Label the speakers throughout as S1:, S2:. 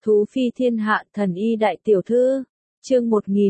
S1: Thú phi thiên hạ thần y đại tiểu thư. Chương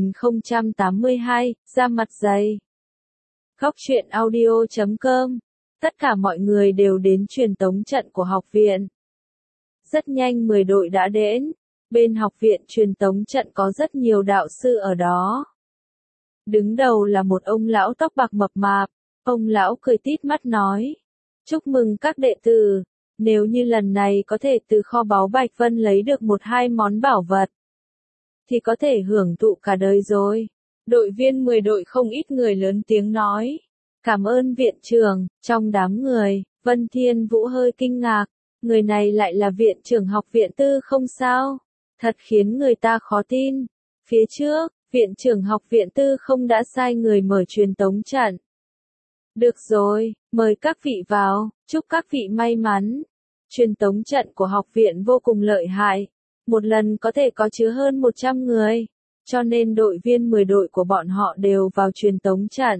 S1: 1082, da mặt dày. Góc truyện audio.com. Tất cả mọi người đều đến truyền tống trận của học viện. Rất nhanh 10 đội đã đến. Bên học viện truyền tống trận có rất nhiều đạo sư ở đó. Đứng đầu là một ông lão tóc bạc mập mạp. Ông lão cười tít mắt nói: chúc mừng các đệ tử. Nếu như lần này có thể từ kho báu Bạch Vân lấy được 1-2 món bảo vật, thì có thể hưởng thụ cả đời rồi. Đội viên 10 đội không ít người lớn tiếng nói: cảm ơn viện trưởng. Trong đám người, Vân Thiên Vũ hơi kinh ngạc, người này lại là viện trưởng học viện Tư không sao? Thật khiến người ta khó tin. Phía trước, viện trưởng học viện Tư không đã sai người mở truyền tống trận. Được rồi, mời các vị vào, chúc các vị may mắn. Truyền tống trận của học viện vô cùng lợi hại, một lần có thể có chứa hơn 100 người, cho nên đội viên 10 đội của bọn họ đều vào truyền tống trận.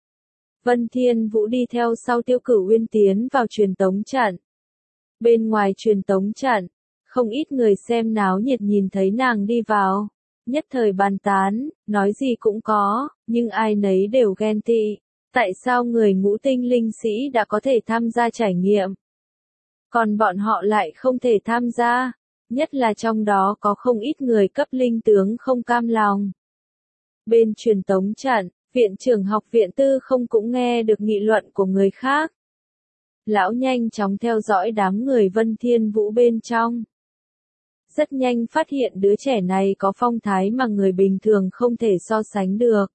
S1: Vân Thiên Vũ đi theo sau Tiêu Cửu Uyên tiến vào truyền tống trận. Bên ngoài truyền tống trận, không ít người xem náo nhiệt nhìn thấy nàng đi vào, nhất thời bàn tán, nói gì cũng có, nhưng ai nấy đều ghen tị. Tại sao người ngũ tinh linh sĩ đã có thể tham gia trải nghiệm, còn bọn họ lại không thể tham gia? Nhất là trong đó có không ít người cấp linh tướng không cam lòng. Bên truyền tống trận, viện trưởng học viện Tư không cũng nghe được nghị luận của người khác. Lão nhanh chóng theo dõi đám người Vân Thiên Vũ bên trong. Rất nhanh phát hiện đứa trẻ này có phong thái mà người bình thường không thể so sánh được.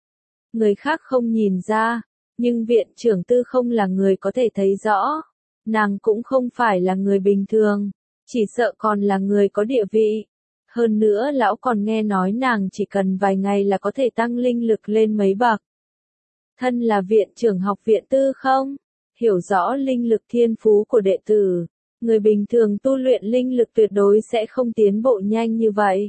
S1: Người khác không nhìn ra, nhưng viện trưởng Tư không là người có thể thấy rõ. Nàng cũng không phải là người bình thường, chỉ sợ còn là người có địa vị. Hơn nữa lão còn nghe nói nàng chỉ cần vài ngày là có thể tăng linh lực lên mấy bậc. Thân là viện trưởng học viện Tư không, hiểu rõ linh lực thiên phú của đệ tử, người bình thường tu luyện linh lực tuyệt đối sẽ không tiến bộ nhanh như vậy.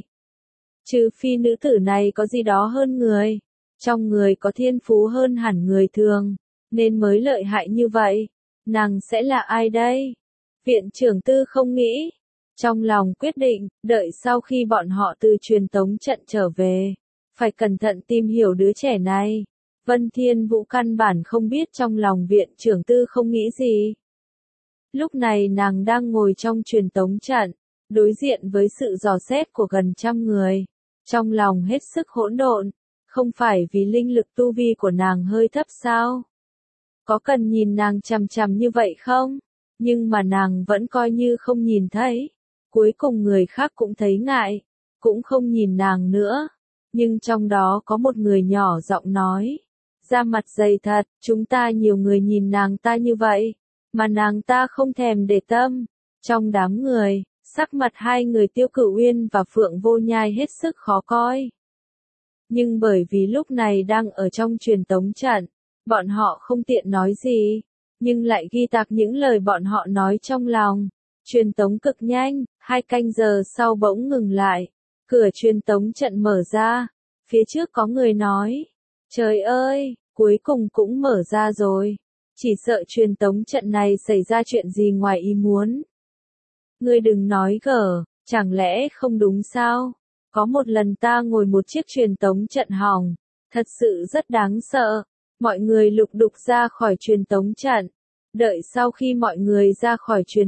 S1: Trừ phi nữ tử này có gì đó hơn người, trong người có thiên phú hơn hẳn người thường, nên mới lợi hại như vậy. Nàng sẽ là ai đây? Viện trưởng Tư không nghĩ. Trong lòng quyết định, đợi sau khi bọn họ từ truyền tống trận trở về, phải cẩn thận tìm hiểu đứa trẻ này. Vân Thiên Vũ căn bản không biết trong lòng viện trưởng Tư không nghĩ gì. Lúc này nàng đang ngồi trong truyền tống trận, đối diện với sự dò xét của gần 100 người. Trong lòng hết sức hỗn độn, không phải vì linh lực tu vi của nàng hơi thấp sao? Có cần nhìn nàng chằm chằm như vậy không? Nhưng mà nàng vẫn coi như không nhìn thấy. Cuối cùng người khác cũng thấy ngại, cũng không nhìn nàng nữa. Nhưng trong đó có một người nhỏ giọng nói: da mặt dày thật, chúng ta nhiều người nhìn nàng ta như vậy, mà nàng ta không thèm để tâm. Trong đám người, sắc mặt hai người Tiêu Cửu Uyên và Phượng Vô Nhai hết sức khó coi. Nhưng bởi vì lúc này đang ở trong truyền tống trận, bọn họ không tiện nói gì, nhưng lại ghi tạc những lời bọn họ nói trong lòng. Truyền tống cực nhanh, 2 canh giờ sau bỗng ngừng lại. Cửa truyền tống trận mở ra. Phía trước có người nói: trời ơi, cuối cùng cũng mở ra rồi. Chỉ sợ truyền tống trận này xảy ra chuyện gì ngoài ý muốn. Ngươi đừng nói gở, chẳng lẽ không đúng sao? Có một lần ta ngồi một chiếc truyền tống trận hỏng, thật sự rất đáng sợ. Mọi người lục đục ra khỏi truyền tống trận. Đợi sau khi mọi người ra khỏi truyền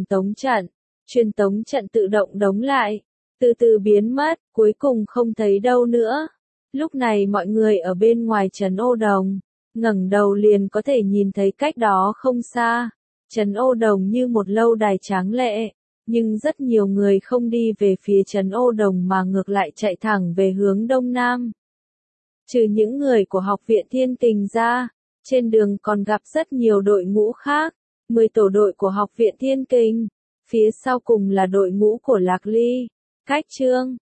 S1: tống trận tự động đóng lại, từ từ biến mất, cuối cùng không thấy đâu nữa. Lúc này mọi người ở bên ngoài trấn Ô Đồng, ngẩng đầu liền có thể nhìn thấy cách đó không xa. Trấn Ô Đồng như một lâu đài tráng lệ, nhưng rất nhiều người không đi về phía trấn Ô Đồng mà ngược lại chạy thẳng về hướng đông nam. Trừ những người của học viện Thiên Kình ra, trên đường còn gặp rất nhiều đội ngũ khác. 10 tổ đội của học viện Thiên Kình, phía sau cùng là đội ngũ của Lạc Ly, Cách Trương,